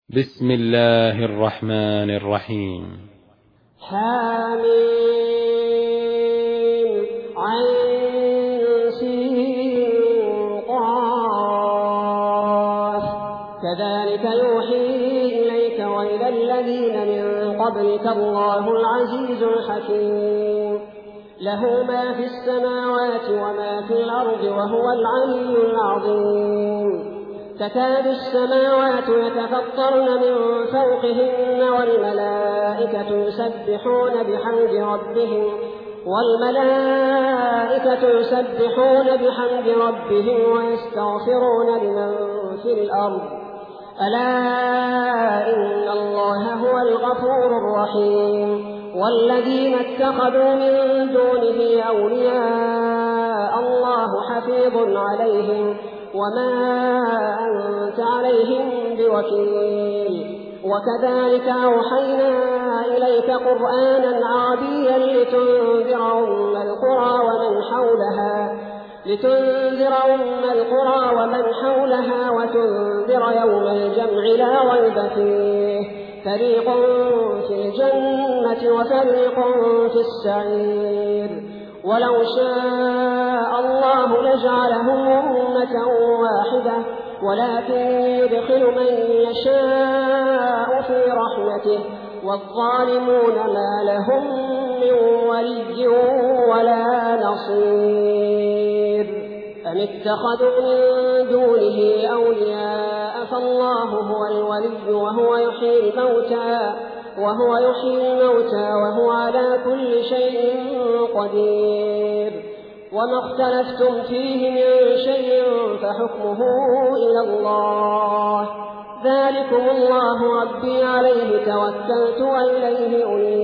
بسم الله الرحمن الرحيم. حميم عين سين قاف كذلك يوحي إليك وإلى الذين من قبلك الله العزيز الحكيم له ما في السماوات وما في الأرض وهو العلي العظيم تكاد السماوات يتفطرن من فوقهن والملائكة يسبحون بحمد ربهم ويستغفرون لمن في الأرض ألا إن الله هو الغفور الرحيم والذين اتخذوا من دونه أولياء الله حفيظ عليهم وما أنت عليهم بوكيل وكذلك أوحينا إليك قرآنا عربيا لتنذر أم القرى ومن حولها وتنذر يوم الجمع لا ريب فيه فريق في الجنة وفريق في السعير ولو شاء الله لجعلهم أمة واحدة ولكن يدخل من يشاء في رحمته والظالمون ما لهم من ولي ولا نصير أم اتخذوا من دونه أولياء فالله هو الولي وهو يحيي الموتى وهو على كل شيء قدير وما اختلفتم فيه من شيء فحكمه إلى الله ذلكم الله ربي عليه توكلت وإليه أنيب